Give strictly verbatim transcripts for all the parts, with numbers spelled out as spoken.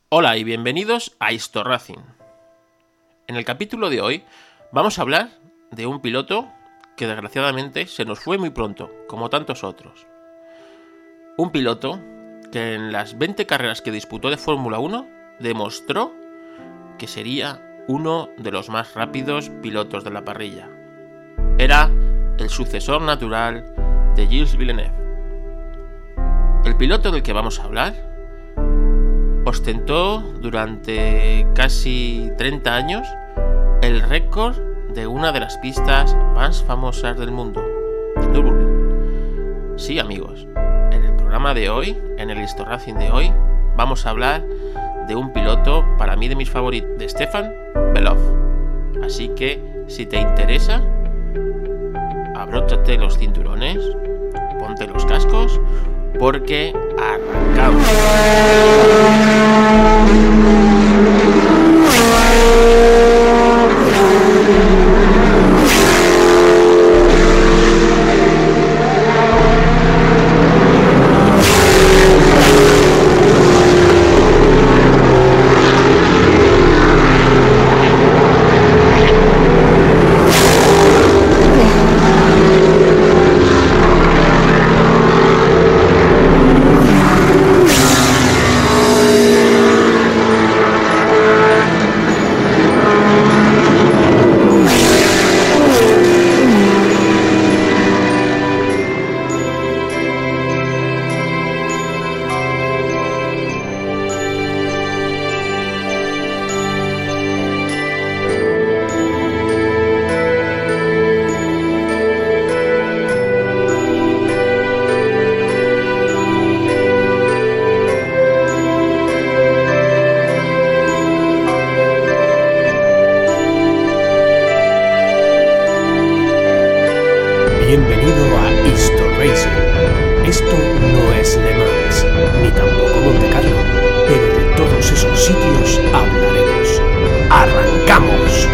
Hola y bienvenidos a Historracing. En el capítulo de hoy vamos a hablar de un piloto que desgraciadamente se nos fue muy pronto, como tantos otros. Un piloto que en las veinte carreras que disputó de Fórmula uno demostró que sería uno de los más rápidos pilotos de la parrilla. Era el sucesor natural de Gilles Villeneuve. El piloto del que vamos a hablar ostentó durante casi treinta años el récord de una de las pistas más famosas del mundo, de Nürburgring. Sí, amigos, en el programa de hoy, en el Historracing de hoy, vamos a hablar de un piloto, para mí de mis favoritos, de Stefan Belov. Así que, si te interesa, abróchate los cinturones, ponte los cascos, porque arrancamos. Bienvenido a Historracing. Esto no es Le Mans, ni tampoco Monte Carlo, pero de todos esos sitios hablaremos. ¡Arrancamos!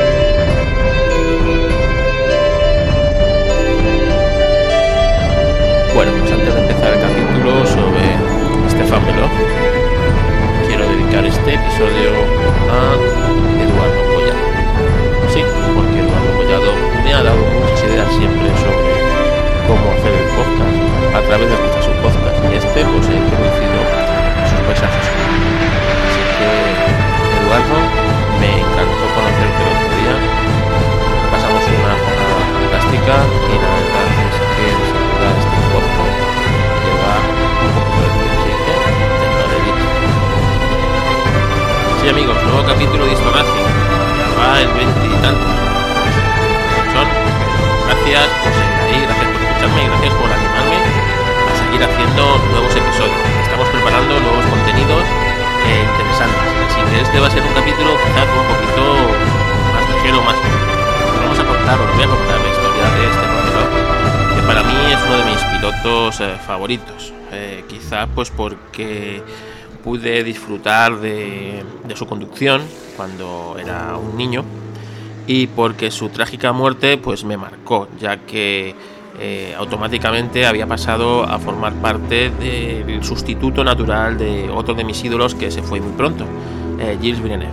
Bueno, pues antes de empezar el capítulo sobre Stefan Belov, quiero dedicar este episodio a Eduardo Collado. Sí, porque Eduardo Collado me ha dado muchas ideas siempre sobre cómo hacer el podcast a través de escuchar sus podcasts, y este pues he introducido sus paisajes. Así que, Eduardo, me encantó conocerte el otro día, pasamos una jornada fantástica y la verdad es que desarrollar este podcast lleva un poco de tiempo, así que te lo dedico. Sí, amigos, nuevo capítulo de Historracing, ya va el veinte y tantos. Son, gracias por seguir ahí, gracias por escucharme y gracias por animarme a seguir haciendo nuevos episodios. Estamos preparando nuevos contenidos eh, interesantes, así que este va a ser un capítulo quizás un poquito más ligero, más vamos a contar, os voy a contar la historia de este piloto, que para mí es uno de mis pilotos eh, favoritos, eh, quizás pues porque pude disfrutar de, de su conducción cuando era un niño, y porque su trágica muerte pues me marcó, ya que eh, automáticamente había pasado a formar parte del sustituto natural de otro de mis ídolos que se fue muy pronto, eh, Gilles Villeneuve.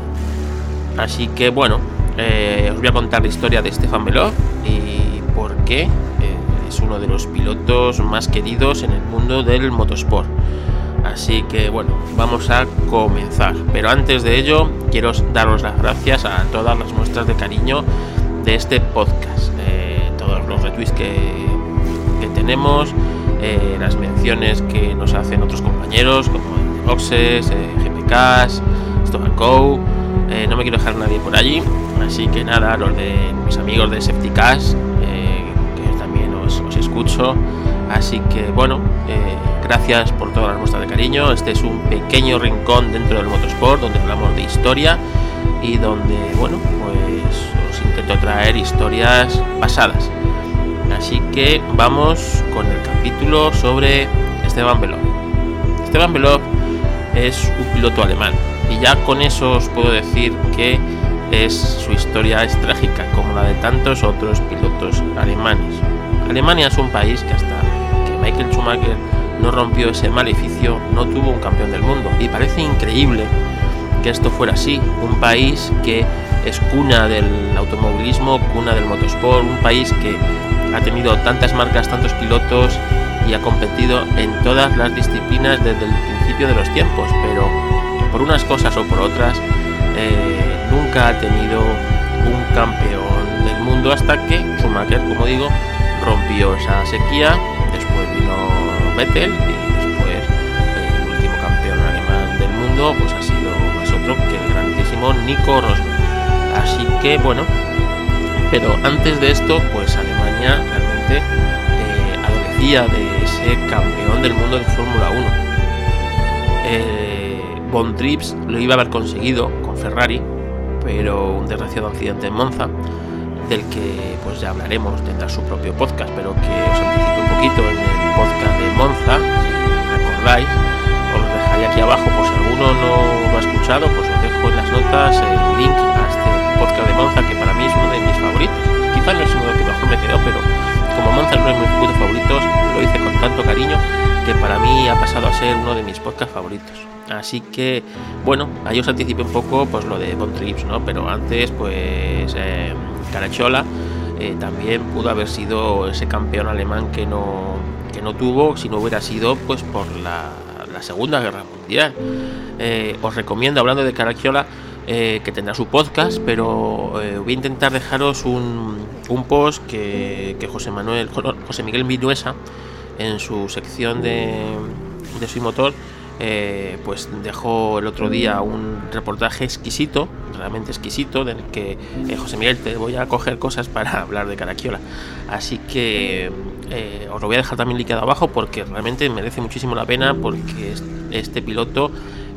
Así que bueno, eh, os voy a contar la historia de Stefan Belov y por qué eh, es uno de los pilotos más queridos en el mundo del motorsport. Así que bueno, vamos a comenzar. Pero antes de ello, quiero daros las gracias a todas las muestras de cariño de este podcast. Eh, todos los retweets que, que tenemos, eh, las menciones que nos hacen otros compañeros, como Boxes, eh, G P K, Stop and Go. Eh, no me quiero dejar nadie por allí. Así que nada, los de mis amigos de Safety Cars, eh, que también os, os escucho. Así que bueno, eh, gracias por todas las muestras de cariño. Este es un pequeño rincón dentro del motorsport donde hablamos de historia y donde, bueno, pues os intento traer historias pasadas. Así que vamos con el capítulo sobre Stefan Belov. Stefan Belov es un piloto alemán y ya con eso os puedo decir que es, su historia es trágica, como la de tantos otros pilotos alemanes. Alemania es un país que hasta que Michael Schumacher no rompió ese maleficio, no tuvo un campeón del mundo, y parece increíble que esto fuera así. Un país que es cuna del automovilismo, cuna del motosport, un país que ha tenido tantas marcas, tantos pilotos y ha competido en todas las disciplinas desde el principio de los tiempos, pero por unas cosas o por otras eh, nunca ha tenido un campeón del mundo hasta que Schumacher, como digo, rompió esa sequía. Después vino Vettel y después eh, el último campeón alemán del mundo pues ha sido más otro que el grandísimo Nico Rosberg. Así que bueno, pero antes de esto pues Alemania realmente eh, adolecía de ese campeón del mundo de Fórmula uno. eh, Von Trips lo iba a haber conseguido con Ferrari, pero un desgraciado accidente en Monza, del que pues ya hablaremos, tendrá su propio podcast, pero que os anticipo un poquito en el podcast de Monza, si recordáis. Os lo dejaré aquí abajo por si alguno no lo ha escuchado, pues os dejo en las notas el link a este podcast de Monza, que para mí es uno de mis favoritos. Quizás no es uno que mejor me quedó, pero como Monza es uno de mis circuitos favoritos, lo hice con tanto cariño que para mí ha pasado a ser uno de mis podcasts favoritos. Así que, bueno, ahí os anticipé un poco pues lo de Von Trips, ¿no? Pero antes, pues eh, Caracciola eh, también pudo haber sido ese campeón alemán que no, que no tuvo si no hubiera sido pues por la, la Segunda Guerra Mundial. Eh, os recomiendo, hablando de Caracciola, eh, que tendrá su podcast, pero eh, voy a intentar dejaros un, un post que, que José Manuel, José Miguel Vinuesa, en su sección de, de Soy Motor, Eh, pues dejó el otro día un reportaje exquisito, realmente exquisito, del que eh, José Miguel, te voy a coger cosas para hablar de Caracciola, así que eh, os lo voy a dejar también linkado abajo porque realmente merece muchísimo la pena, porque este piloto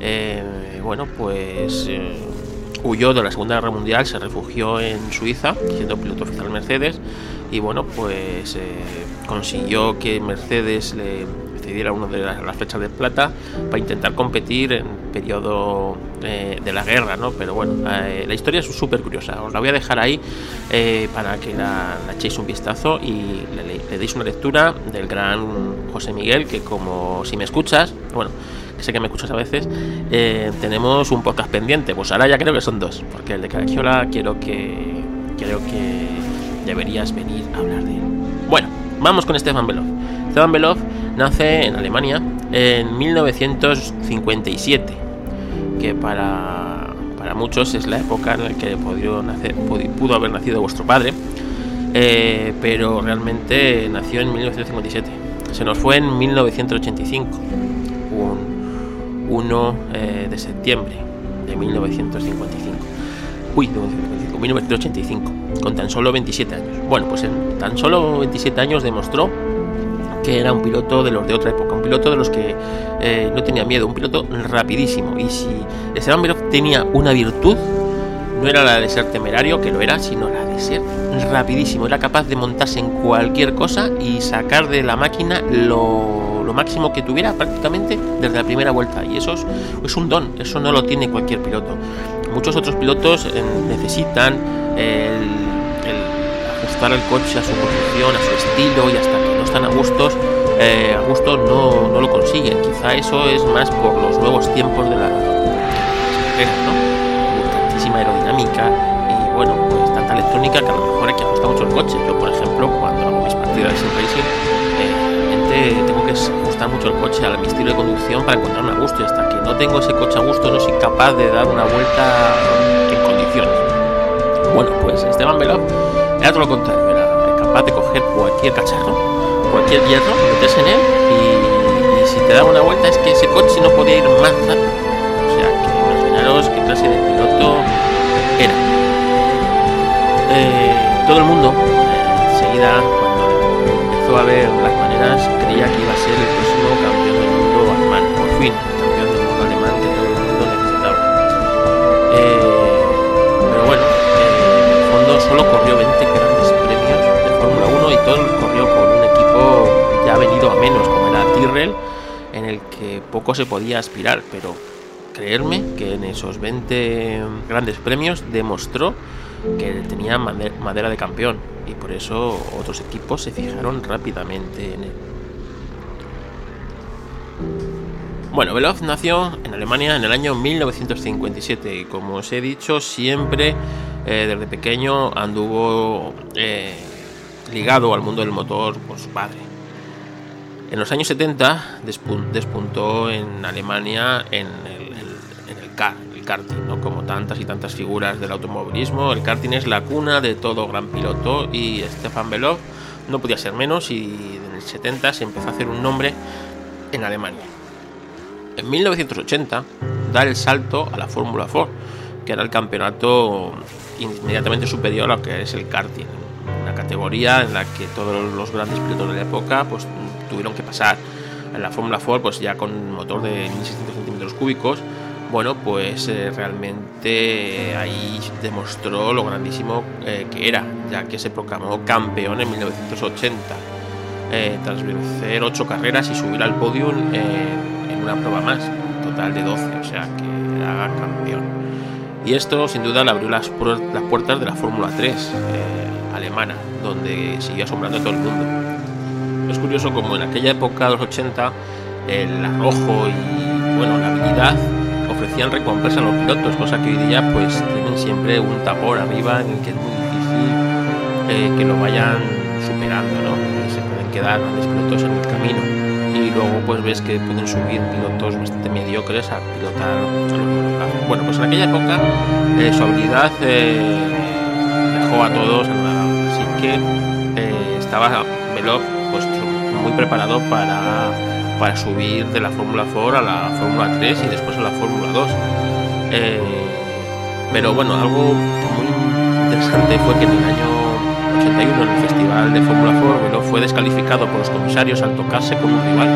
eh, bueno pues eh, huyó de la Segunda Guerra Mundial, se refugió en Suiza siendo piloto oficial Mercedes y bueno pues eh, consiguió que Mercedes le diera una de las, las flechas de plata para intentar competir en periodo eh, de la guerra, ¿no? Pero bueno, eh, la historia es súper curiosa, os la voy a dejar ahí eh, para que la, la echéis un vistazo y le, le, le deis una lectura del gran José Miguel, que como si me escuchas, bueno, que sé que me escuchas a veces, eh, tenemos un podcast pendiente, pues ahora ya creo que son dos, porque el de Caracciola quiero que creo que deberías venir a hablar de él. Bueno, vamos con Stefan Bellof. Stefan Bellof nace en Alemania en mil novecientos cincuenta y siete, que para, para muchos es la época en la que pudo, nacer, pudo haber nacido vuestro padre, eh, pero realmente nació en mil novecientos cincuenta y siete. Se nos fue en mil novecientos ochenta y cinco, un uno eh, de septiembre de mil novecientos cincuenta y cinco. Uy, mil novecientos ochenta y cinco, con tan solo veintisiete años. Bueno, pues en tan solo veintisiete años demostró que era un piloto de los de otra época, un piloto de los que eh, no tenía miedo, un piloto rapidísimo. Y si Stefan Bellof tenía una virtud, no era la de ser temerario, que lo era, sino la de ser rapidísimo. Era capaz de montarse en cualquier cosa y sacar de la máquina lo, lo máximo que tuviera prácticamente desde la primera vuelta. Y eso es, es un don, eso no lo tiene cualquier piloto. Muchos otros pilotos eh, necesitan el, el ajustar el coche a su posición, a su estilo, y hasta que no están a gustos, eh, a gusto no, no lo consiguen. Quizá eso es más por los nuevos tiempos de, la, de las carreras, ¿no? Tantísima aerodinámica y bueno, pues tanta electrónica que a lo mejor hay que ajustar mucho el coche. Yo, por ejemplo, cuando hago mis partidas de sim racing, eh, realmente tengo que ajustar mucho el coche a mi estilo de conducción para encontrarme a gusto, y hasta que no tengo ese coche a gusto no soy capaz de dar una vuelta en condiciones. Bueno, pues Stefan Bellof era todo lo contrario, era capaz de coger cualquier cacharro, cualquier hierro, meterse en él y, y si te daba una vuelta es que ese coche no podía ir más rápido. O sea que imaginaros qué clase de piloto era. Eh, todo el mundo eh, enseguida, cuando empezó a ver las maneras, creía que iba a ser el próximo campeón del mundo alemán, por fin, campeón del mundo alemán que todo el mundo necesitaba. Eh, pero bueno, eh, en el fondo solo corrió veinte grandes premios de Fórmula uno y todo corrió con un equipo ya venido a menos, como era Tyrrell, en el que poco se podía aspirar, pero creerme que en esos veinte grandes premios demostró que tenía madera de campeón, y por eso otros equipos se fijaron rápidamente en él. Bueno, Belov nació en Alemania en el año mil novecientos cincuenta y siete y, como os he dicho, siempre eh, desde pequeño anduvo eh, ligado al mundo del motor por su padre. En los años setenta despuntó en Alemania en el, el, en el kart, el karting, ¿no? Como tantas y tantas figuras del automovilismo, el karting es la cuna de todo gran piloto y Stefan Belov no podía ser menos, y en el setenta se empezó a hacer un nombre en Alemania. En mil novecientos ochenta da el salto a la Fórmula cuatro, que era el campeonato inmediatamente superior a lo que es el karting, una categoría en la que todos los grandes pilotos de la época pues tuvieron que pasar. En la Fórmula cuatro, pues ya con motor de mil seiscientos centímetros cúbicos, bueno, pues eh, realmente ahí demostró lo grandísimo eh, que era, ya que se proclamó campeón en mil novecientos ochenta, eh, tras vencer ocho carreras y subir al podium eh, en una prueba más, total de doce, o sea que era campeón. Y esto sin duda le abrió las, pu- las puertas de la Fórmula tres eh, alemana, donde siguió asombrando a todo el mundo. Es curioso como en aquella época de los ochenta el arrojo y bueno, la habilidad ofrecían recompensa a los pilotos, cosa que hoy día pues tienen siempre un tapón arriba en el que es muy difícil eh, que lo vayan superando, ¿no? Se pueden quedar grandes pilotos en el camino y luego pues ves que pueden subir pilotos bastante mediocres a pilotar a los buenos. Bueno, pues en aquella época eh, su habilidad eh, dejó a todos anonadados, así que eh, estaba Belov pues muy preparado para para subir de la Fórmula cuatro a la Fórmula tres y después a la Fórmula dos. Eh, pero bueno, algo muy interesante fue que en el año ochenta y uno, en el Festival de Fórmula cuatro, Belov fue descalificado por los comisarios al tocarse con un rival.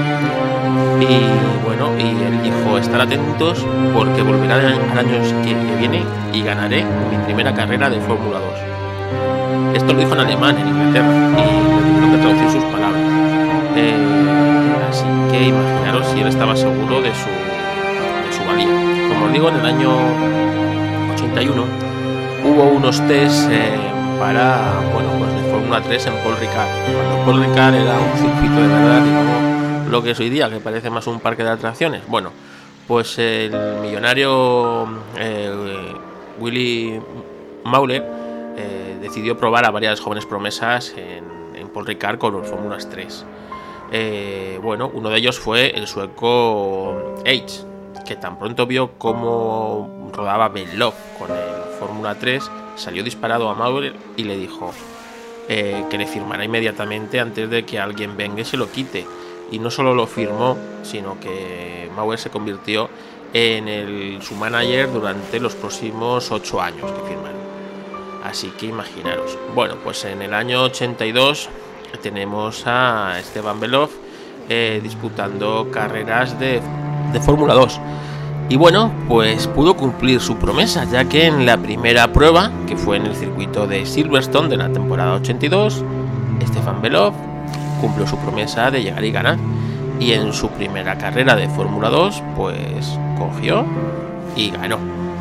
Y bueno, y él dijo: estar atentos porque volverá al año que viene y ganaré mi primera carrera de Fórmula dos. Esto lo dijo en alemán, en Inglaterra, y tuvieron que traducir sus palabras. Eh, así que imaginaros si él estaba seguro de su, de su valía. Como os digo, en el año ochenta y uno hubo unos test eh, para, bueno, pues de Fórmula tres en Paul Ricard. Cuando Paul Ricard era un circuito de verdad, y como lo que es hoy día, que parece más un parque de atracciones. Bueno, pues el millonario eh, Willy Mauler eh, decidió probar a varias jóvenes promesas en, en Paul Ricard con los Fórmulas tres. Eh, bueno, uno de ellos fue el sueco H, que tan pronto vio cómo rodaba Belov con el Fórmula tres, salió disparado a Maurer y le dijo eh, que le firmara inmediatamente antes de que alguien venga y se lo quite. Y no solo lo firmó, sino que Maurer se convirtió en el, su manager durante los próximos ocho años que firmaron. Así que imaginaros. Bueno, pues en el año ochenta y dos tenemos a Stefan Belov eh, disputando carreras de, de Fórmula dos. Y bueno, pues pudo cumplir su promesa, ya que en la primera prueba, que fue en el circuito de Silverstone de la temporada ochenta y dos, Stefan Belov cumplió su promesa de llegar y ganar. Y en su primera carrera de Fórmula dos, pues cogió y ganó.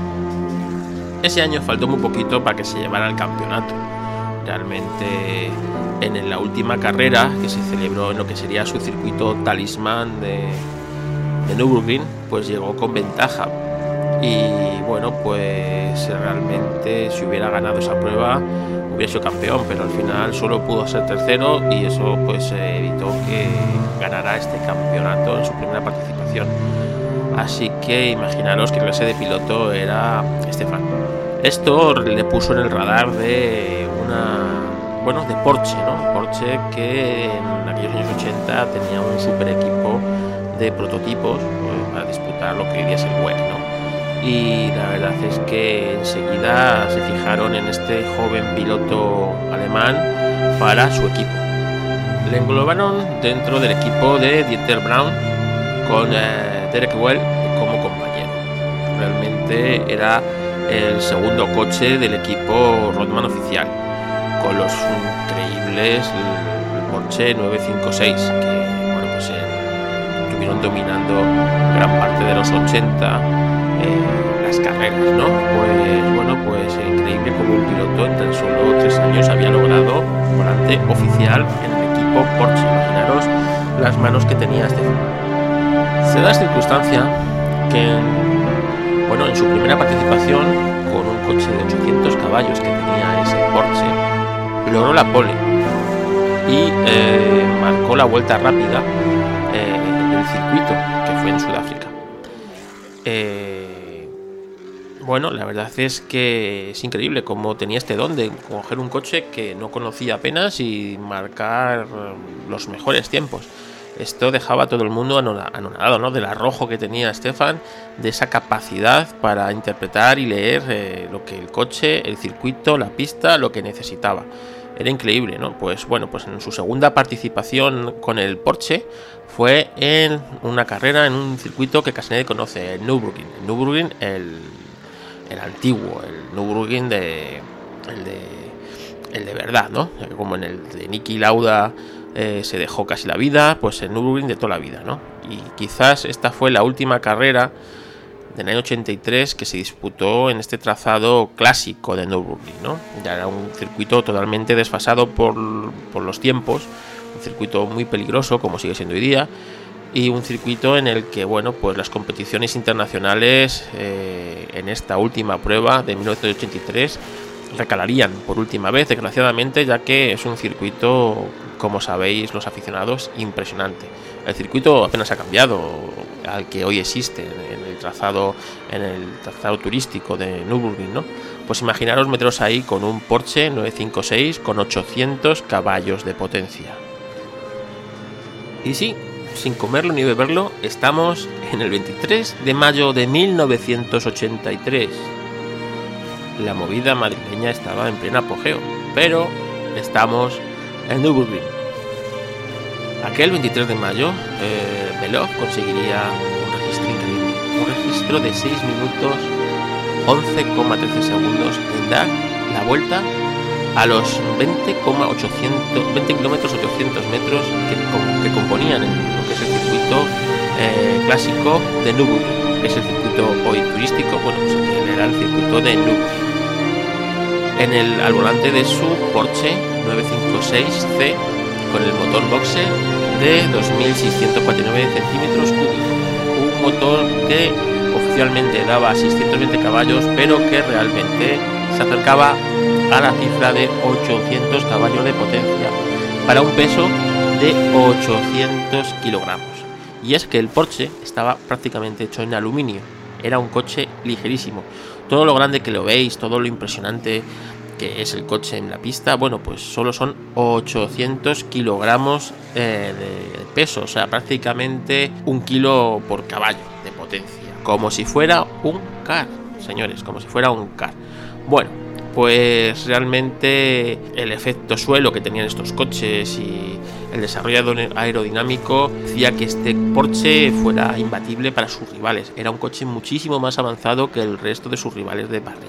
Ese año faltó muy poquito para que se llevara el campeonato. Realmente en la última carrera, que se celebró en lo que sería su circuito talismán de, de Nürburgring, pues llegó con ventaja. Y bueno, pues realmente si hubiera ganado esa prueba hubiera sido campeón, pero al final solo pudo ser tercero y eso pues evitó que ganara este campeonato en su primera participación. Así que imaginaros qué clase de piloto era Stefan. Esto le puso en el radar de una, bueno, de Porsche, ¿no? Porsche, que en aquellos años ochenta tenía un super equipo de prototipos pues, para disputar lo que hoy día es el W E C, ¿no? Y la verdad es que enseguida se fijaron en este joven piloto alemán para su equipo. Le englobaron dentro del equipo de Dieter Braun con eh, Derek Well como compañero. Realmente era el segundo coche del equipo Rothman oficial, con los increíbles Porsche nueve cinco seis, que bueno, pues, eh, estuvieron dominando gran parte de los ochenta eh, las carreras, ¿no? Pues bueno, pues eh, increíble como un piloto en tan solo tres años había logrado volante oficial en el equipo Porsche. Imaginaros las manos que tenía Stefan. Se da la circunstancia que, bueno, en su primera participación con un coche de ochocientos caballos que tenía ese Porsche, logró la pole y eh, marcó la vuelta rápida eh, del circuito, que fue en Sudáfrica. Eh, bueno, la verdad es que es increíble cómo tenía este don de coger un coche que no conocía apenas y marcar los mejores tiempos. Esto dejaba a todo el mundo anonadado, ¿no? Del arrojo que tenía Stefan, de esa capacidad para interpretar y leer eh, lo que el coche, el circuito, la pista, lo que necesitaba. Era increíble, ¿no? Pues bueno, pues en su segunda participación con el Porsche fue en una carrera en un circuito que casi nadie conoce, el Nürburgring. El Nürburgring, el, el antiguo, el Nürburgring de el de el de verdad, ¿no? Como en el de Niki Lauda eh, se dejó casi la vida, pues el Nürburgring de toda la vida, ¿no? Y quizás esta fue la última carrera del año ochenta y tres que se disputó en este trazado clásico de Nürburgring, ¿no? Ya era un circuito totalmente desfasado por, por los tiempos, un circuito muy peligroso como sigue siendo hoy día, y un circuito en el que, bueno, pues las competiciones internacionales eh, en esta última prueba de mil novecientos ochenta y tres recalarían por última vez, desgraciadamente, ya que es un circuito, como sabéis los aficionados, impresionante. El circuito apenas ha cambiado al que hoy existe en el trazado en el trazado turístico de Nürburgring, ¿no? Pues imaginaros meteros ahí con un Porsche novecientos cincuenta y seis con ochocientos caballos de potencia. Y sí, sin comerlo ni beberlo, estamos en el veintitrés de mayo de mil novecientos ochenta y tres. La movida madrileña estaba en pleno apogeo, pero estamos en Nürburgring. Aquel veintitrés de mayo, eh, Belov conseguiría un registro increíble, un registro de seis minutos once coma trece segundos en dar la vuelta a los veinte kilómetros ochocientos metros que, que componían el, lo que es el circuito eh, clásico de Nürburgring, que es el circuito hoy turístico, bueno, pues era el circuito de Nürburgring. En el, al volante de su Porsche novecientos cincuenta y seis C con el motor boxer de dos mil seiscientos cuarenta y nueve centímetros cúbicos, un motor que oficialmente daba seiscientos veinte caballos, pero que realmente se acercaba a la cifra de ochocientos caballos de potencia para un peso de ochocientos kilogramos. Y es que el Porsche estaba prácticamente hecho en aluminio, era un coche ligerísimo. Todo lo grande que lo veis, todo lo impresionante que es el coche en la pista, bueno, pues solo son ochocientos kilogramos eh, de peso, o sea, prácticamente un kilo por caballo de potencia, como si fuera un car, señores, como si fuera un car. Bueno, pues realmente el efecto suelo que tenían estos coches y el desarrollo aerodinámico hacía que este Porsche fuera imbatible para sus rivales. Era un coche muchísimo más avanzado que el resto de sus rivales de parrilla.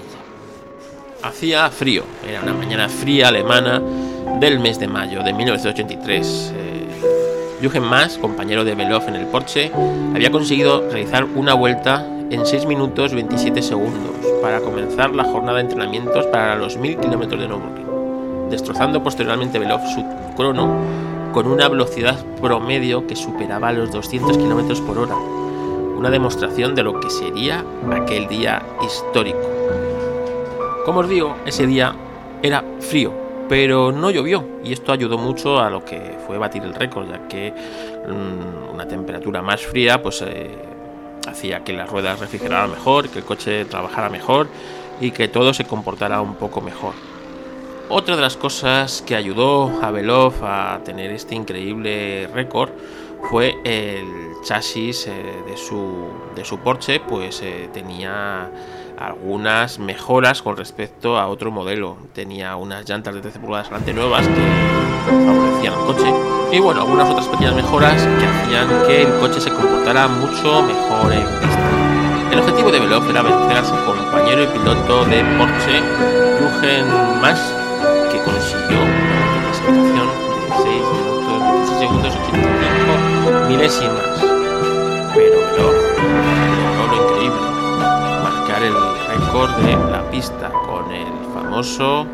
Hacía frío, era una mañana fría alemana del mes de mayo de mil novecientos ochenta y tres. Eh, Jürgen Mass, compañero de Belov en el Porsche, había conseguido realizar una vuelta en seis minutos veintisiete segundos para comenzar la jornada de entrenamientos para los mil kilómetros de Nürburgring, destrozando posteriormente Belov su crono con una velocidad promedio que superaba los doscientos kilómetros por hora, una demostración de lo que sería aquel día histórico. Como os digo, ese día era frío, pero no llovió, y esto ayudó mucho a lo que fue batir el récord, ya que mmm, una temperatura más fría pues eh, hacía que las ruedas refrigeraran mejor, que el coche trabajara mejor y que todo se comportara un poco mejor. Otra de las cosas que ayudó a Belov a tener este increíble récord fue el chasis eh, de su de su Porsche, pues eh, tenía algunas mejoras con respecto a otro modelo. Tenía unas llantas de trece pulgadas delante nuevas que favorecían al coche y bueno, algunas otras pequeñas mejoras que hacían que el coche se comportara mucho mejor en pista. El objetivo de Belov era vencer a su compañero y piloto de Porsche, Jürgen Mass, que consiguió una clasificación de seis minutos veintiséis segundos ochenta y cinco milésimas. Pero Belov logró lo increíble, marcar el récord de la pista con el famoso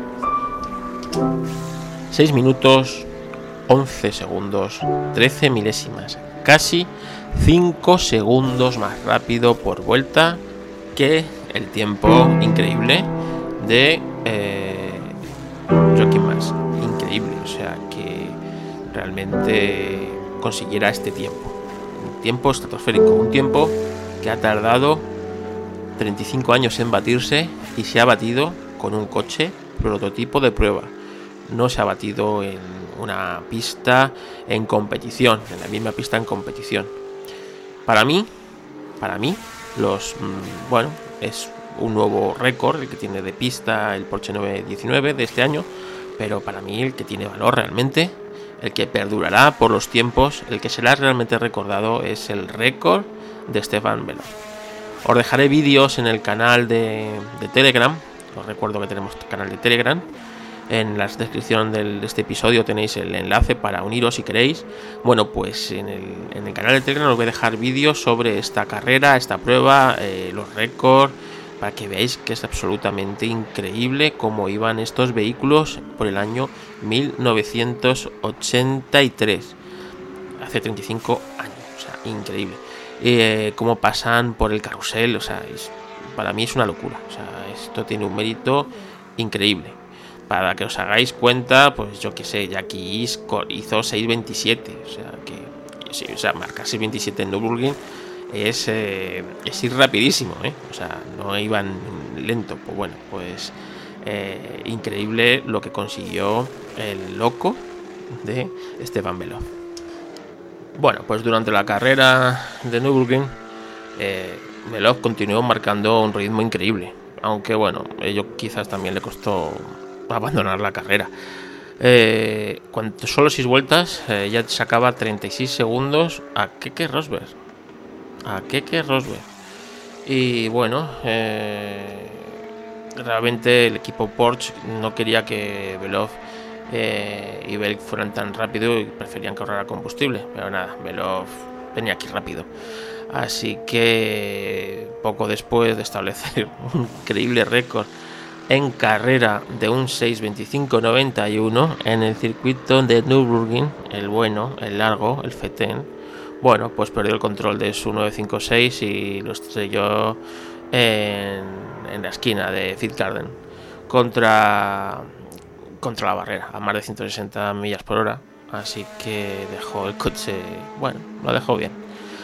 seis minutos once segundos trece milésimas, casi cinco segundos más rápido por vuelta que el tiempo increíble de eh, Joaquim Mas. Increíble, o sea, que realmente consiguiera este tiempo. Un tiempo estratosférico, un tiempo que ha tardado treinta y cinco años en batirse y se ha batido con un coche prototipo de prueba. No se ha batido en una pista en competición, en la misma pista en competición. Para mí, para mí, los bueno, es un nuevo récord el que tiene de pista el Porsche nueve diecinueve de este año, pero para mí el que tiene valor realmente, el que perdurará por los tiempos, el que será realmente recordado es el récord de Stefan Belov. Os dejaré vídeos en el canal de, de Telegram. Os recuerdo que tenemos canal de Telegram. En la descripción del, de este episodio tenéis el enlace para uniros si queréis. Bueno, pues en el, en el canal de Telegram os voy a dejar vídeos sobre esta carrera, esta prueba, eh, los récords, para que veáis que es absolutamente increíble cómo iban estos vehículos por el año mil novecientos ochenta y tres. Hace treinta y cinco años, o sea, increíble. Eh, cómo pasan por el carrusel, o sea, es, para mí es una locura. O sea, esto tiene un mérito increíble. Para que os hagáis cuenta, pues yo que sé, Jackie Iskor hizo seis veintisiete, o sea, que sí, o sea, marcar seis veintisiete en Nürburgring es, eh, es ir rapidísimo, ¿eh? O sea, no iban lento. Pues bueno, pues eh, increíble lo que consiguió el loco de Stefan Belov. Bueno, pues durante la carrera de Nürburgring, eh, Belov continuó marcando un ritmo increíble, aunque bueno, ello quizás también le costó abandonar la carrera. Eh, cuando solo seis vueltas eh, ya sacaba treinta y seis segundos a Keke Rosberg. A Keke Rosberg. Y bueno, eh, realmente el equipo Porsche no quería que Belov eh, y Belk fueran tan rápido y preferían que ahorrara combustible. Pero nada, Belov venía aquí rápido. Así que poco después de establecer un increíble récord en carrera de un seis veinticinco noventa y uno en el circuito de Nürburgring, el bueno, el largo, el Feten, bueno, pues perdió el control de su nueve cincuenta y seis y lo estrelló en, en la esquina de Fitzgarden contra, contra la barrera a más de ciento sesenta millas por hora, así que dejó el coche, bueno, lo dejó bien.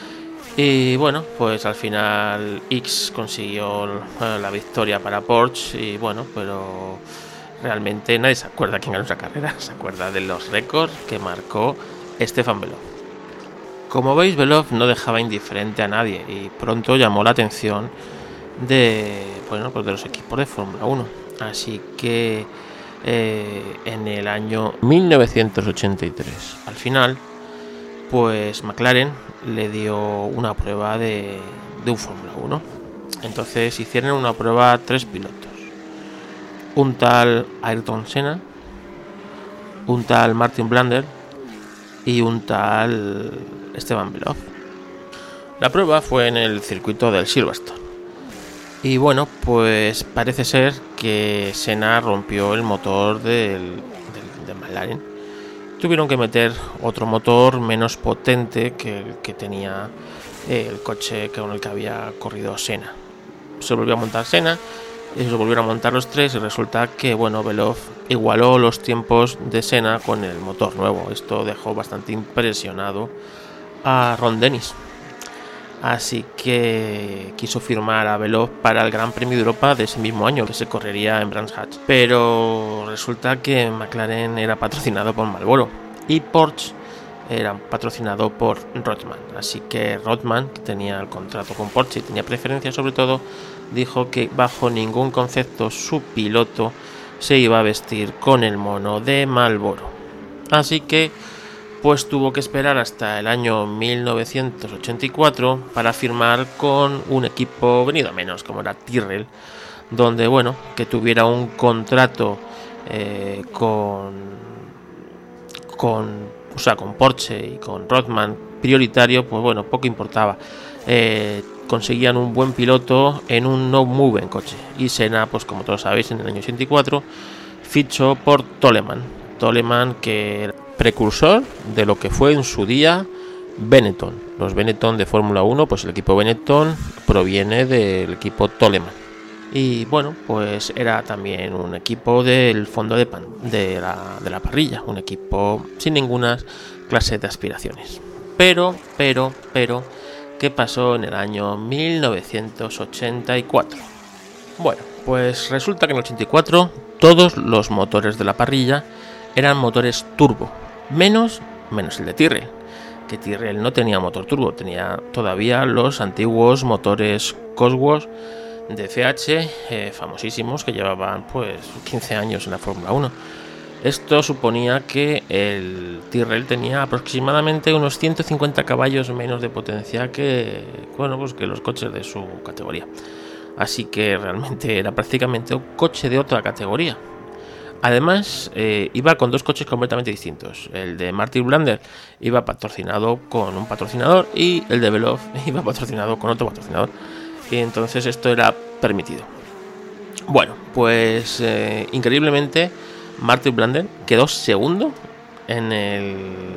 Y bueno, pues al final X consiguió la victoria para Porsche y bueno, pero realmente nadie se acuerda quién ganó esa carrera, se acuerda de los récords que marcó Stefan Belov. Como veis, Belov no dejaba indiferente a nadie y pronto llamó la atención de, bueno, pues de los equipos de Fórmula uno. Así que eh, en el año mil novecientos ochenta y tres, al final, pues McLaren le dio una prueba de, de un Fórmula uno. Entonces hicieron una prueba a tres pilotos. Un tal Ayrton Senna, un tal Martin Blander y un tal Stefan Belov. La prueba fue en el circuito del Silverstone. Y bueno, pues parece ser que Senna rompió el motor del, del, del McLaren. Tuvieron que meter otro motor menos potente que el que tenía el coche con el que había corrido Senna. Se volvió a montar Senna y se volvieron a montar los tres y resulta que bueno, Belov igualó los tiempos de Senna con el motor nuevo. Esto dejó bastante impresionado a Ron Dennis. Así que quiso firmar a Belov para el Gran Premio de Europa de ese mismo año, que se correría en Brands Hatch. Pero resulta que McLaren era patrocinado por Marlboro y Porsche era patrocinado por Rothman. Así que Rothman, que tenía el contrato con Porsche y tenía preferencia sobre todo, dijo que bajo ningún concepto su piloto se iba a vestir con el mono de Marlboro. Así que pues tuvo que esperar hasta el año mil novecientos ochenta y cuatro para firmar con un equipo venido a menos, como era Tyrrell, donde bueno, que tuviera un contrato eh, con, con, o sea, con Porsche y con Rothman prioritario, pues bueno, poco importaba. Eh, conseguían un buen piloto en un no-move en coche. Y Senna, pues como todos sabéis, en el año ochenta y cuatro fichó por Toleman. Toleman, que era precursor de lo que fue en su día Benetton. Los Benetton de Fórmula uno, pues el equipo Benetton proviene del equipo Toleman. Y bueno, pues era también un equipo del fondo de, pan, de, la, de la parrilla, un equipo sin ninguna clase de aspiraciones. Pero, pero, pero, ¿qué pasó en el año mil novecientos ochenta y cuatro? Bueno, pues resulta que en el ochenta y cuatro todos los motores de la parrilla eran motores turbo, menos, menos el de Tyrrell, que Tyrrell no tenía motor turbo, tenía todavía los antiguos motores Cosworth de C H, eh, famosísimos, que llevaban pues quince años en la Fórmula uno. Esto suponía que el Tyrrell tenía aproximadamente unos ciento cincuenta caballos menos de potencia que, bueno, pues que los coches de su categoría. Así que realmente era prácticamente un coche de otra categoría. Además, eh, iba con dos coches completamente distintos. El de Martin Blander iba patrocinado con un patrocinador y el de Belov iba patrocinado con otro patrocinador. Y entonces esto era permitido. Bueno, pues eh, increíblemente Martin Blander quedó segundo en el,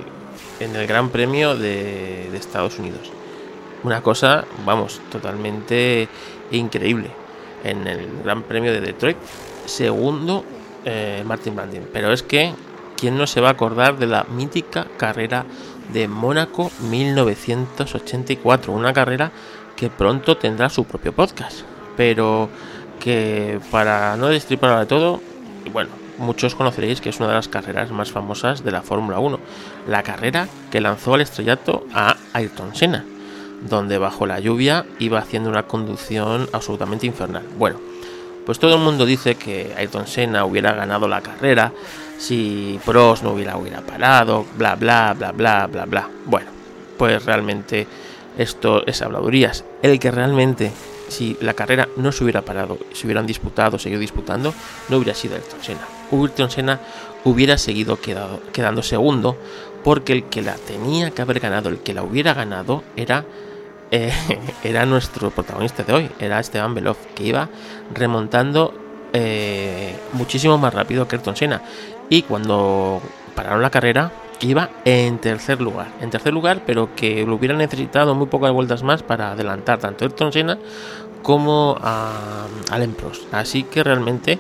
en el Gran Premio de, de Estados Unidos. Una cosa, vamos, totalmente increíble. En el Gran Premio de Detroit, segundo eh, Martin Blander. Pero es que, ¿quién no se va a acordar de la mítica carrera de Mónaco mil novecientos ochenta y cuatro? Una carrera que pronto tendrá su propio podcast, pero que, para no destripar de todo, bueno, muchos conoceréis que es una de las carreras más famosas de la Fórmula uno, la carrera que lanzó al estrellato a Ayrton Senna, donde bajo la lluvia iba haciendo una conducción absolutamente infernal. Bueno, pues todo el mundo dice que Ayrton Senna hubiera ganado la carrera si Prost no hubiera, hubiera parado, bla bla bla bla bla bla. Bueno, pues realmente esto es habladurías. El que realmente, si la carrera no se hubiera parado, se hubieran disputado, seguido disputando, no hubiera sido Ayrton Senna. Ayrton Senna hubiera seguido quedado, quedando segundo, porque el que la tenía que haber ganado, el que la hubiera ganado, era, eh, era nuestro protagonista de hoy, era Esteban Belov, que iba remontando eh, muchísimo más rápido que Ayrton Senna. Y cuando pararon la carrera, iba en tercer lugar, en tercer lugar, pero que lo hubiera necesitado muy pocas vueltas más para adelantar tanto a Ayrton Senna como a Alain Prost. Así que realmente,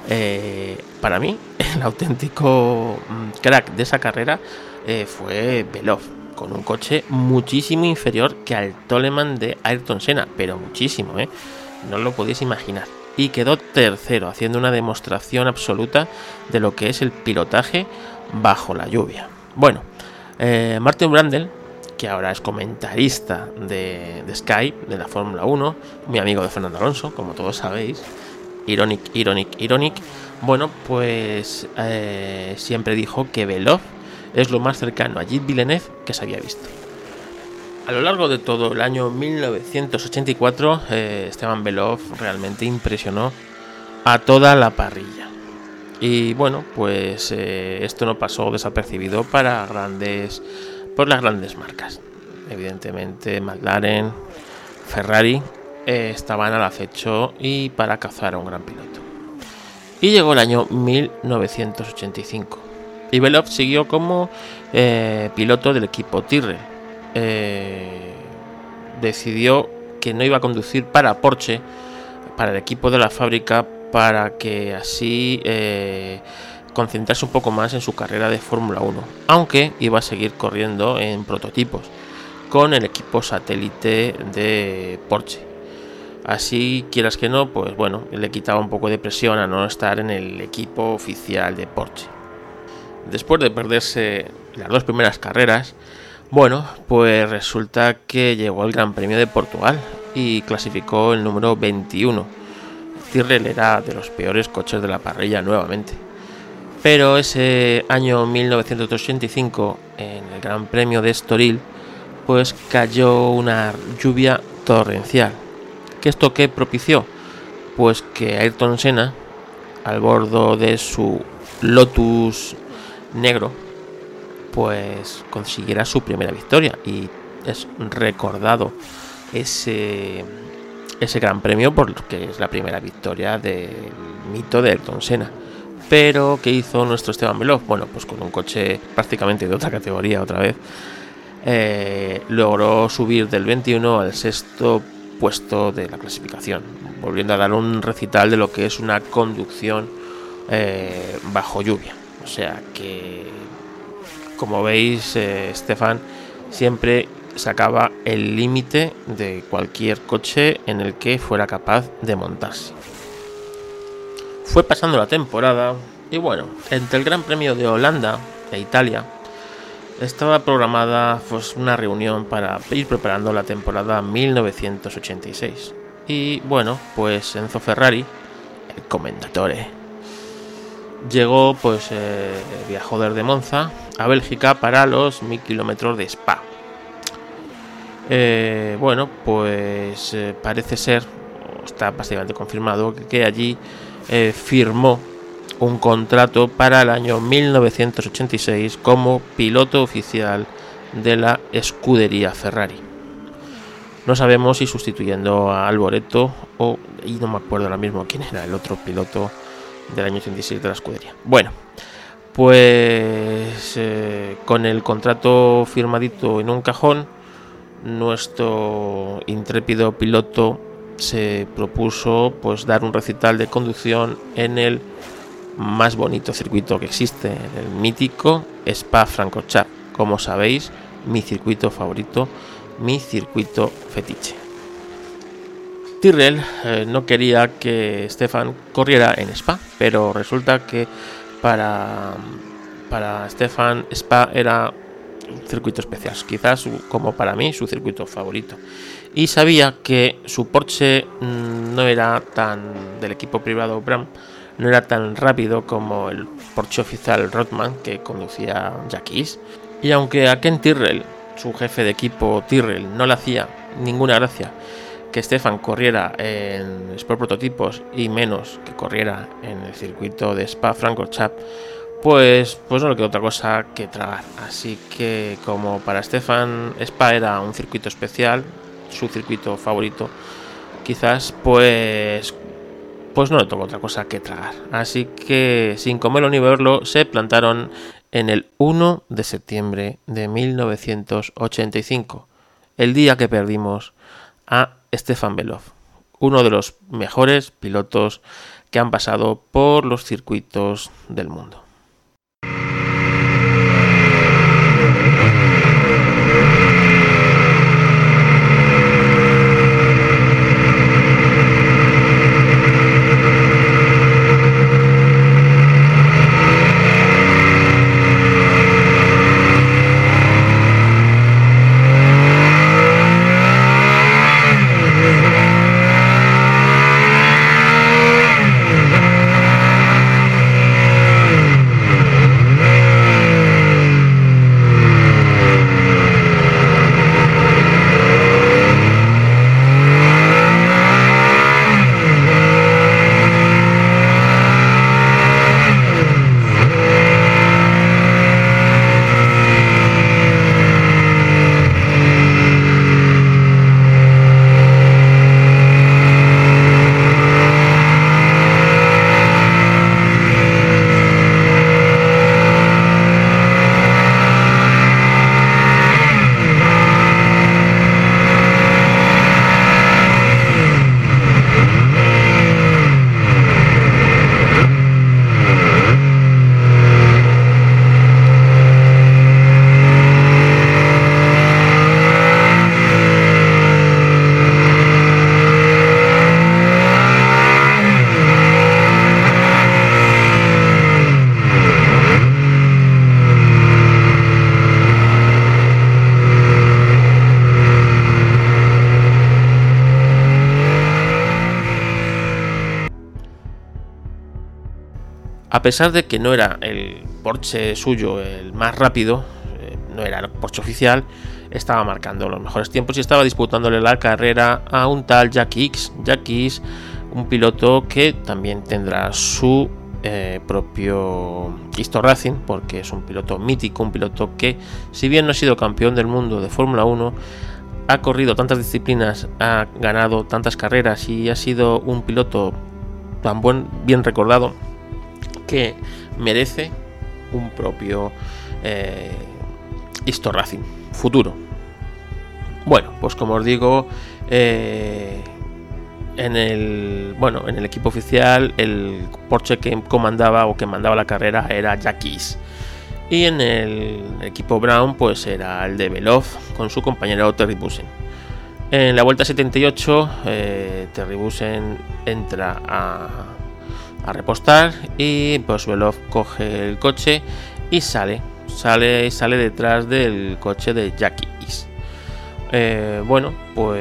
eh, para mí, el auténtico crack de esa carrera eh, fue Belov, con un coche muchísimo inferior que al Toleman de Ayrton Senna, pero muchísimo, ¿eh? No lo podéis imaginar. Y quedó tercero, haciendo una demostración absoluta de lo que es el pilotaje bajo la lluvia. Bueno, eh, Martin Brundle, que ahora es comentarista de, de Sky, de la Fórmula uno, muy amigo de Fernando Alonso, como todos sabéis, ironic, ironic, ironic, bueno, pues eh, siempre dijo que Belov es lo más cercano a Gilles Villeneuve que se había visto. A lo largo de todo el año mil novecientos ochenta y cuatro, eh, Esteban Belov realmente impresionó a toda la parrilla. Y bueno, pues eh, esto no pasó desapercibido para grandes, por las grandes marcas. Evidentemente McLaren, Ferrari eh, estaban al acecho y para cazar a un gran piloto. Y llegó el año mil novecientos ochenta y cinco. Y Belov siguió como eh, piloto del equipo Tyrrell. Eh, decidió que no iba a conducir para Porsche, para el equipo de la fábrica, para que así eh, concentrarse un poco más en su carrera de Fórmula uno, aunque iba a seguir corriendo en prototipos con el equipo satélite de Porsche. Así, quieras que no, pues bueno, le quitaba un poco de presión a no estar en el equipo oficial de Porsche. Después de perderse las dos primeras carreras, bueno, pues resulta que llegó el Gran Premio de Portugal y clasificó el número veintiuno. Tyrrell era de los peores coches de la parrilla nuevamente. Pero ese año mil novecientos ochenta y cinco, en el Gran Premio de Estoril, pues cayó una lluvia torrencial. ¿Qué esto qué propició? Pues que Ayrton Senna, al bordo de su Lotus negro, pues consiguiera su primera victoria. Y es recordado ese... ese gran premio porque es la primera victoria del mito de Ayrton Senna. Pero ¿qué hizo nuestro Esteban Belov? Bueno, pues con un coche prácticamente de otra categoría otra vez, eh, logró subir del veintiuno al sexto puesto de la clasificación, volviendo a dar un recital de lo que es una conducción eh, bajo lluvia. O sea que, como veis, eh, Stefan siempre sacaba el límite de cualquier coche en el que fuera capaz de montarse. Fue pasando la temporada y bueno, entre el Gran Premio de Holanda e Italia estaba programada pues una reunión para ir preparando la temporada mil novecientos ochenta y seis. Y bueno, pues Enzo Ferrari, el commendatore, llegó, pues eh, viajó desde Monza a Bélgica para los mil kilómetros de Spa. Eh, bueno, pues eh, parece ser, está básicamente confirmado, que, que allí eh, firmó un contrato para el año mil novecientos ochenta y seis como piloto oficial de la escudería Ferrari. No sabemos si sustituyendo a Alboreto o, y no me acuerdo ahora mismo quién era el otro piloto del año ochenta y seis de la escudería. Bueno, pues eh, con el contrato firmadito en un cajón, nuestro intrépido piloto se propuso pues dar un recital de conducción en el más bonito circuito que existe, el mítico Spa-Francorchamps. Como sabéis, mi circuito favorito, mi circuito fetiche. Tyrrell eh, no quería que Stefan corriera en Spa, pero resulta que para, para Stefan Spa era un circuito especial, quizás como para mí su circuito favorito. Y sabía que su Porsche mmm, no era tan del equipo privado Bram, no era tan rápido como el Porsche oficial Rothman que conducía Jacques. Y aunque a Ken Tyrrell, su jefe de equipo Tyrrell, no le hacía ninguna gracia que Stefan corriera en Sport Prototipos y menos que corriera en el circuito de Spa-Francorchamps, pues, pues no le quedó otra cosa que tragar. Así que, como para Stefan Spa era un circuito especial, su circuito favorito, quizás pues pues no le tocó otra cosa que tragar. Así que, sin comerlo ni beberlo, se plantaron en el uno de septiembre de mil novecientos ochenta y cinco, el día que perdimos a Stefan Belov, uno de los mejores pilotos que han pasado por los circuitos del mundo. A pesar de que no era el Porsche suyo el más rápido, eh, no era el Porsche oficial, estaba marcando los mejores tiempos y estaba disputándole la carrera a un tal Jacques. Jacques, un piloto que también tendrá su eh, propio Histo Racing, porque es un piloto mítico, un piloto que, si bien no ha sido campeón del mundo de Fórmula uno, ha corrido tantas disciplinas, ha ganado tantas carreras y ha sido un piloto tan buen, bien recordado, que merece un propio eh, Histo Racing. futuro. Bueno, pues como os digo, eh, en el bueno en el equipo oficial el Porsche que comandaba o que mandaba la carrera era Jack East, y en el equipo Brown pues era el de Belov con su compañero Terry Bussen. En la vuelta setenta y ocho eh, Terry Bussen entra a, a repostar y pues Belov coge el coche y sale sale sale detrás del coche de Jack East. Eh, bueno,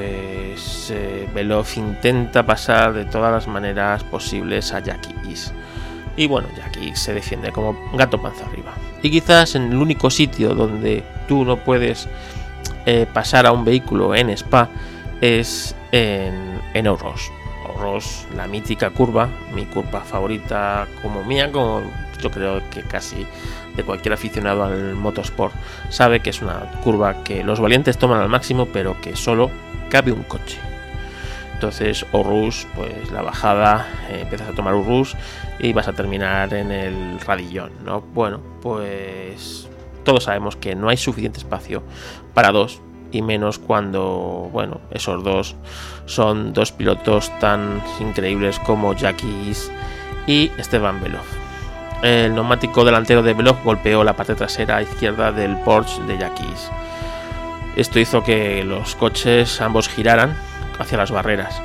pues eh, Belov intenta pasar de todas las maneras posibles a Jack East. Y bueno, Jack East se defiende como gato panza arriba. Y quizás en el único sitio donde tú no puedes eh, pasar a un vehículo en Spa es en, en Orosz. Orosz, la mítica curva, mi curva favorita como mía, como yo creo que casi de cualquier aficionado al motorsport sabe que es una curva que los valientes toman al máximo, pero que solo cabe un coche. Entonces Orosz, pues la bajada, eh, empiezas a tomar Orosz y vas a terminar en el Radillon, ¿no? Bueno, pues todos sabemos que no hay suficiente espacio para dos, y menos cuando, bueno, esos dos son dos pilotos tan increíbles como Jack East y Esteban Belov. El neumático delantero de Belov golpeó la parte trasera izquierda del Porsche de Jack East. Esto hizo que los coches ambos giraran hacia las barreras.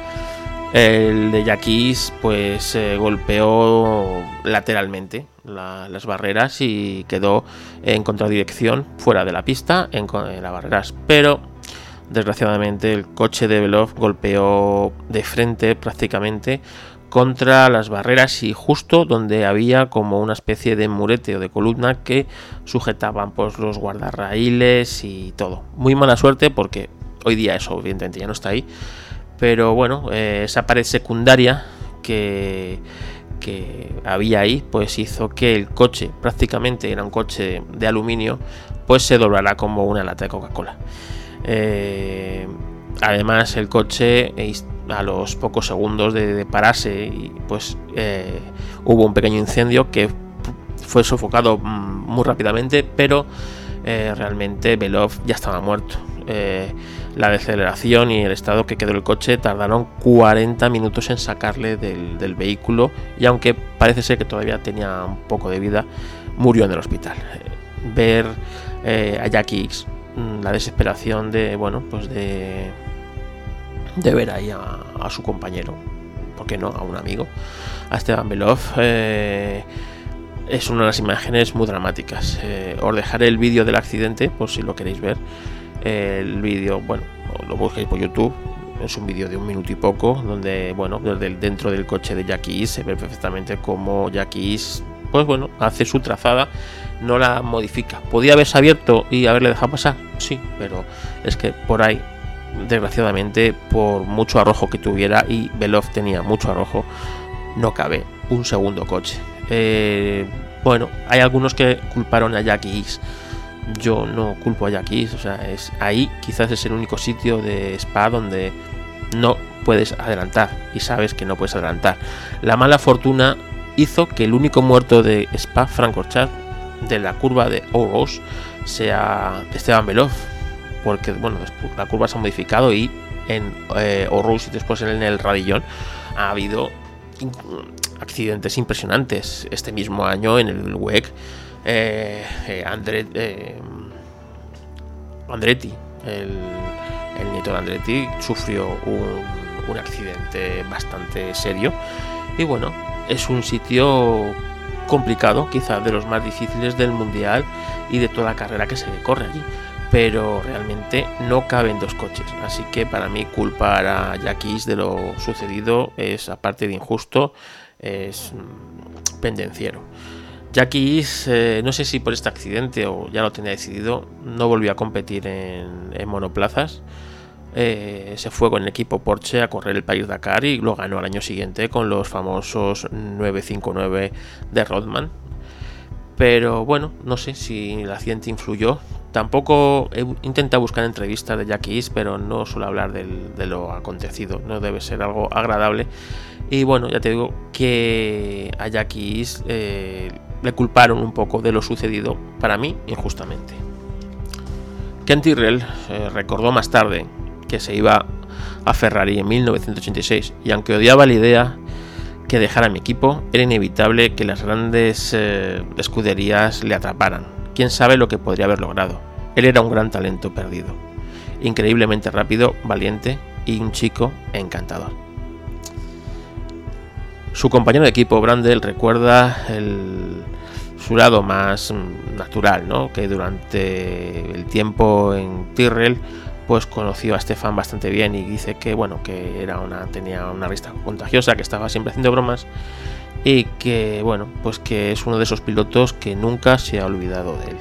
El de Jack East pues eh, golpeó lateralmente la, las barreras y quedó en contradirección fuera de la pista en, en las barreras, pero desgraciadamente el coche de Belov golpeó de frente prácticamente contra las barreras y justo donde había como una especie de murete o de columna que sujetaban pues los guardarraíles y todo. Muy mala suerte porque hoy día eso evidentemente ya no está ahí, pero bueno, eh, esa pared secundaria que, que había ahí pues hizo que el coche, prácticamente era un coche de aluminio, pues se doblará como una lata de Coca-Cola. Eh, además el coche a los pocos segundos de, de pararse y pues eh, hubo un pequeño incendio que fue sofocado muy rápidamente, pero eh, realmente Belov ya estaba muerto. Eh, la deceleración y el estado que quedó el coche tardaron cuarenta minutos en sacarle del, del vehículo, y aunque parece ser que todavía tenía un poco de vida, murió en el hospital. Eh, ver eh, a Jack East, la desesperación de bueno pues de de ver ahí a, a su compañero, ¿por qué no? A un amigo, a Esteban Belov, eh, es una de las imágenes muy dramáticas. Eh, os dejaré el vídeo del accidente por si lo queréis ver. Eh, el vídeo, bueno, lo busquéis por YouTube. Es un vídeo de un minuto y poco, donde, bueno, desde el, dentro del coche de Jack East se ve perfectamente cómo Jack East, pues bueno, hace su trazada, no la modifica. ¿Podía haberse abierto y haberle dejado pasar? Sí, pero es que por ahí, desgraciadamente, por mucho arrojo que tuviera, y Belov tenía mucho arrojo, no cabe un segundo coche. Eh, bueno, hay algunos que culparon a Jack East. Yo no culpo a Jack East, o sea, es ahí quizás es el único sitio de Spa donde no puedes adelantar y sabes que no puedes adelantar. La mala fortuna hizo que el único muerto de Spa-Francorchamps, de la curva de Orosz, sea Esteban Belov, porque bueno, la curva se ha modificado y en eh, Orosz y después en el Radillon ha habido accidentes impresionantes. Este mismo año en el W E C, eh, eh, Andre, eh, Andretti, el, el nieto de Andretti, sufrió un, un accidente bastante serio. Y bueno, es un sitio complicado, quizás de los más difíciles del mundial y de toda la carrera que se corre allí, pero realmente no caben dos coches, así que para mí culpar a Jack East de lo sucedido es, aparte de injusto, es pendenciero. Jack East, eh, no sé si por este accidente o ya lo tenía decidido, no volvió a competir en, en monoplazas. Eh, se fue con el equipo Porsche a correr el Paris-Dakar y lo ganó al año siguiente con los famosos nueve cinco nueve de Rodman. Pero bueno, no sé si el accidente influyó. Tampoco he intentado buscar entrevistas de Jack East, pero no suelo hablar del, de lo acontecido. No debe ser algo agradable. Y bueno, ya te digo que a Jack East eh, le culparon un poco de lo sucedido, para mí, injustamente. Ken Tyrrell eh, recordó más tarde que se iba a Ferrari en mil novecientos ochenta y seis y aunque odiaba la idea que dejara mi equipo, era inevitable que las grandes eh, escuderías le atraparan. Quién sabe lo que podría haber logrado. Él era un gran talento perdido, increíblemente rápido, valiente y un chico encantador. Su compañero de equipo, Brundle, recuerda el, su lado más natural, ¿no? Que durante el tiempo en Tyrrell pues conoció a Stefan bastante bien y dice que bueno que era una tenía una risa contagiosa, que estaba siempre haciendo bromas y que bueno pues que es uno de esos pilotos que nunca se ha olvidado de él.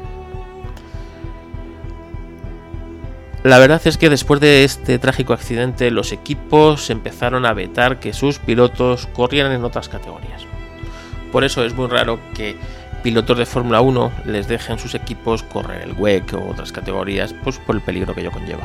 La verdad es que después de este trágico accidente los equipos empezaron a vetar que sus pilotos corrieran en otras categorías. Por eso es muy raro que pilotos de Fórmula uno les dejen sus equipos correr el W E C o otras categorías, pues por el peligro que ello conlleva.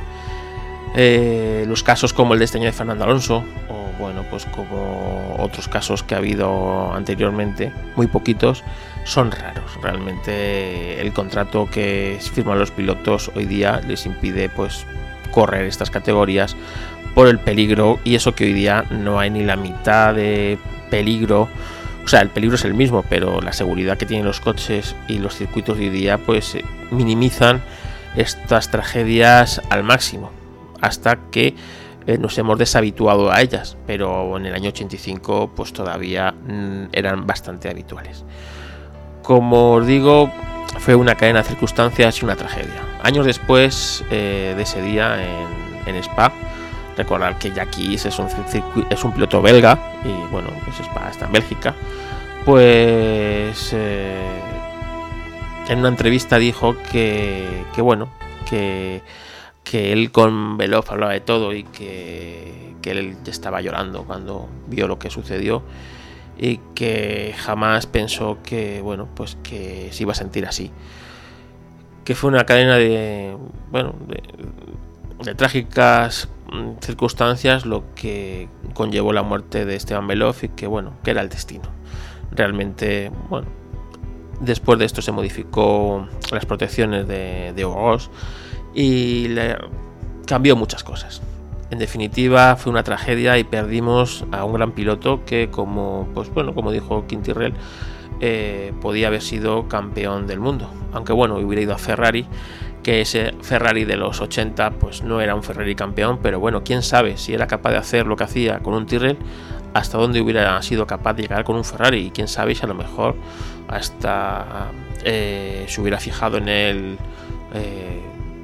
Eh, los casos como el de este año de Fernando Alonso, o bueno, pues como otros casos que ha habido anteriormente, muy poquitos, son raros. Realmente el contrato que firman los pilotos hoy día les impide pues correr estas categorías por el peligro, y eso que hoy día no hay ni la mitad de peligro. O sea, el peligro es el mismo, pero la seguridad que tienen los coches y los circuitos de hoy día pues minimizan estas tragedias al máximo, hasta que eh, nos hemos deshabituado a ellas, pero en el año ochenta y cinco pues todavía mm, eran bastante habituales. Como os digo, fue una cadena de circunstancias y una tragedia. Años después eh, de ese día en, en Spa, recordar que Jacques es un, es un piloto belga y bueno, pues Spa está en Bélgica, pues eh, en una entrevista dijo que, que bueno, que, que él con Belov hablaba de todo y que, que él estaba llorando cuando vio lo que sucedió y que jamás pensó que bueno, pues que se iba a sentir así. Que fue una cadena de bueno, de, de trágicas circunstancias lo que conllevó la muerte de Esteban Belov y que bueno, que era el destino. Realmente, bueno, después de esto se modificó las protecciones de, de Ogos y le cambió muchas cosas. En definitiva, fue una tragedia y perdimos a un gran piloto que, como pues bueno, como dijo Ken Tyrrell, eh, podía haber sido campeón del mundo, aunque bueno, hubiera ido a Ferrari, que ese Ferrari de los ochenta pues no era un Ferrari campeón, pero bueno, quién sabe si era capaz de hacer lo que hacía con un Tyrrell, hasta dónde hubiera sido capaz de llegar con un Ferrari, y quién sabe si a lo mejor hasta eh, se hubiera fijado en el eh,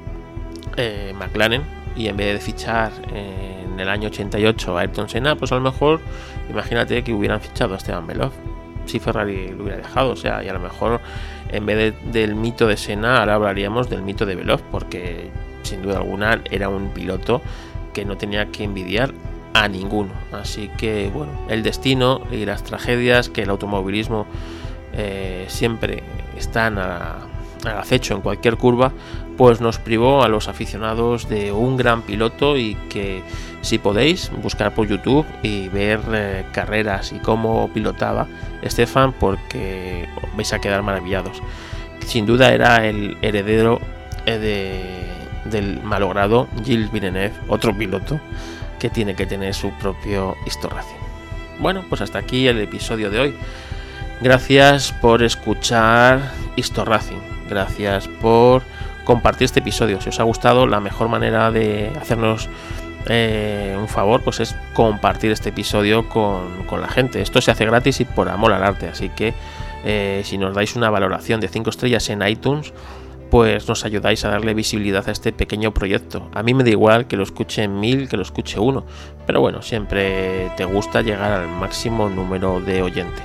eh, McLaren, y en vez de fichar en el año ochenta y ocho a Ayrton Senna, pues a lo mejor imagínate que hubieran fichado a Esteban Belov si Ferrari lo hubiera dejado. O sea, y a lo mejor en vez de, del mito de Senna, ahora hablaríamos del mito de Belov, porque sin duda alguna era un piloto que no tenía que envidiar a ninguno. Así que bueno, el destino y las tragedias, que el automovilismo eh, siempre están a, al acecho en cualquier curva, pues nos privó a los aficionados de un gran piloto, y que si podéis buscar por YouTube y ver eh, carreras y cómo pilotaba Stefan, porque vais a quedar maravillados. Sin duda era el heredero eh, de, del malogrado Gilles Villeneuve, otro piloto que tiene que tener su propio Histo Racing. Bueno, pues hasta aquí el episodio de hoy. Gracias por escuchar Histo Racing. Gracias por compartir este episodio. Si os ha gustado, la mejor manera de hacernos eh, un favor pues es compartir este episodio con, con la gente. Esto se hace gratis y por amor al arte, así que eh, si nos dais una valoración de cinco estrellas en iTunes, pues nos ayudáis a darle visibilidad a este pequeño proyecto. A mí me da igual que lo escuche mil, que lo escuche uno, pero bueno, siempre te gusta llegar al máximo número de oyentes.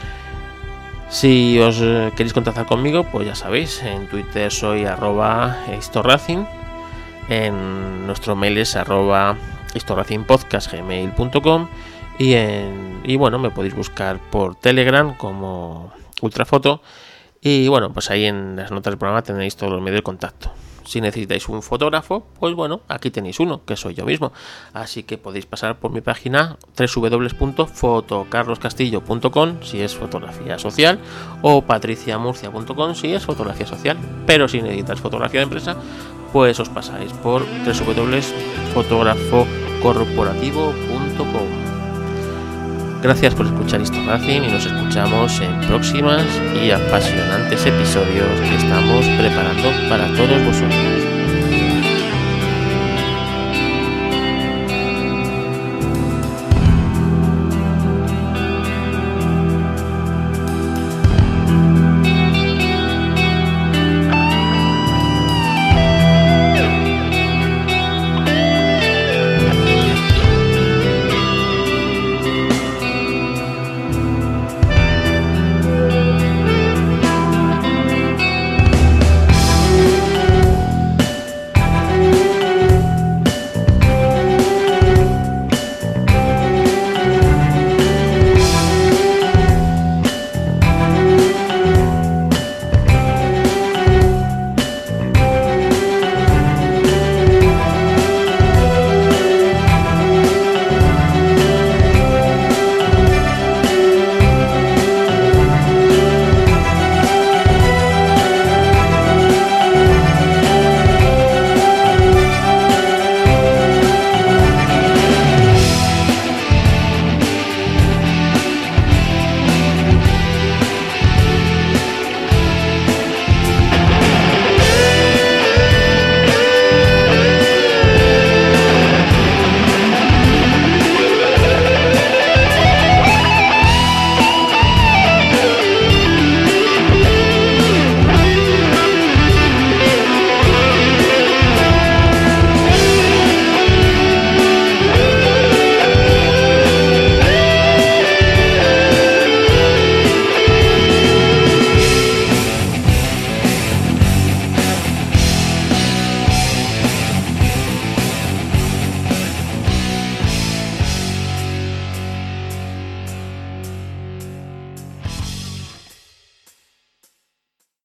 Si os queréis contactar conmigo, pues ya sabéis, en Twitter soy arroba historracing, en nuestro mail es arroba historracingpodcast gmail punto com, y, en, y bueno, me podéis buscar por Telegram como Ultrafoto, y bueno, pues ahí en las notas del programa tenéis todos los medios de contacto. Si necesitáis un fotógrafo, pues bueno, aquí tenéis uno, que soy yo mismo. Así que podéis pasar por mi página doble u doble u doble u punto fotocarloscastillo punto com si es fotografía social, o patriciamurcia punto com si es fotografía social. Pero si necesitáis fotografía de empresa, pues os pasáis por doble u doble u doble u punto fotógrafo corporativo punto com. Gracias por escuchar Histo Racing y nos escuchamos en próximas y apasionantes episodios que estamos preparando para todos vosotros.